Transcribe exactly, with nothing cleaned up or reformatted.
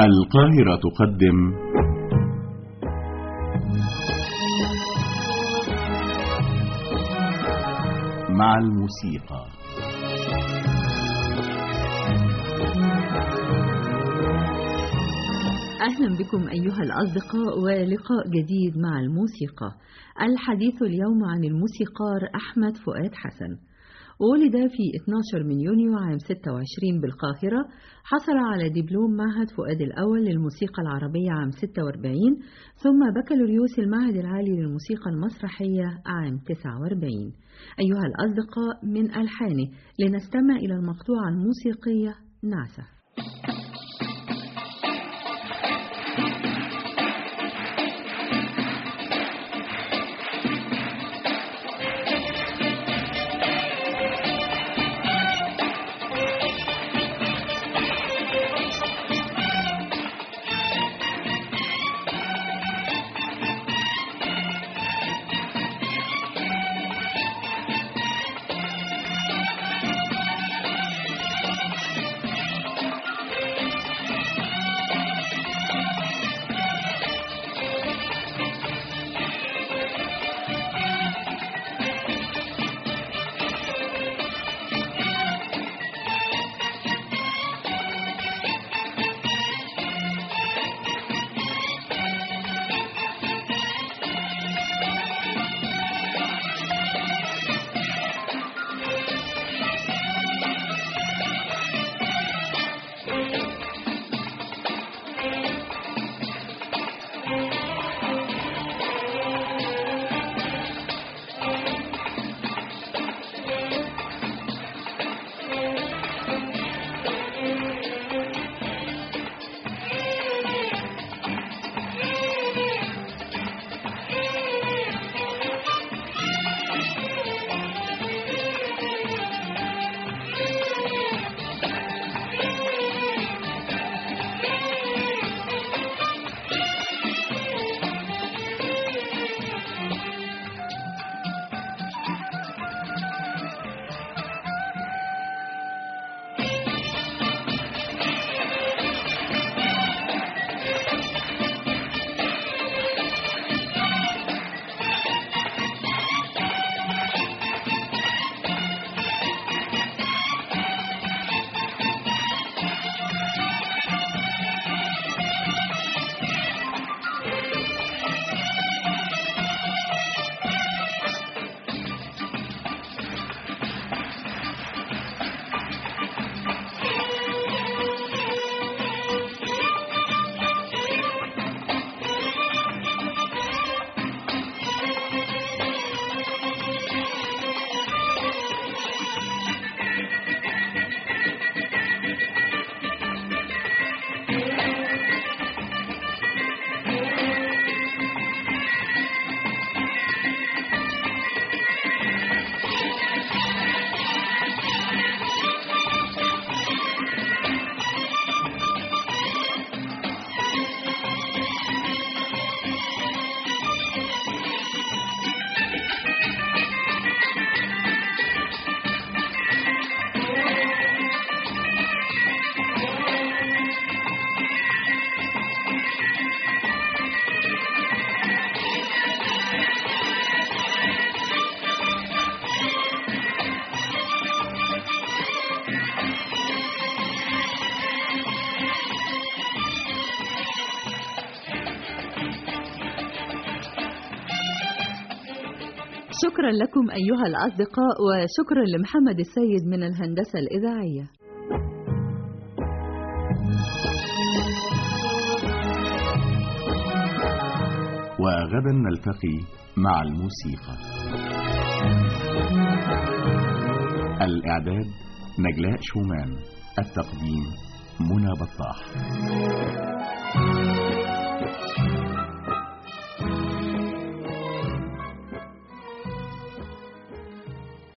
القاهرة تقدم مع الموسيقى. أهلا بكم أيها الأصدقاء ولقاء جديد مع الموسيقى. الحديث اليوم عن الموسيقار أحمد فؤاد حسن. ولد في اثني عشر من يونيو عام ستة وعشرين بالقاهرة. حصل على دبلوم معهد فؤاد الأول للموسيقى العربية عام ستة وأربعين، ثم بكالوريوس المعهد العالي للموسيقى المسرحية عام تسعة وأربعين. أيها الأصدقاء، من ألحانه لنستمع إلى المقطوعة الموسيقية نعسة. شكرا لكم أيها الأصدقاء، وشكرا لمحمد السيد من الهندسة الإذاعية. وغدا نلتقي مع الموسيقى. الإعداد نجلاء شومان، التقديم منى بطاح.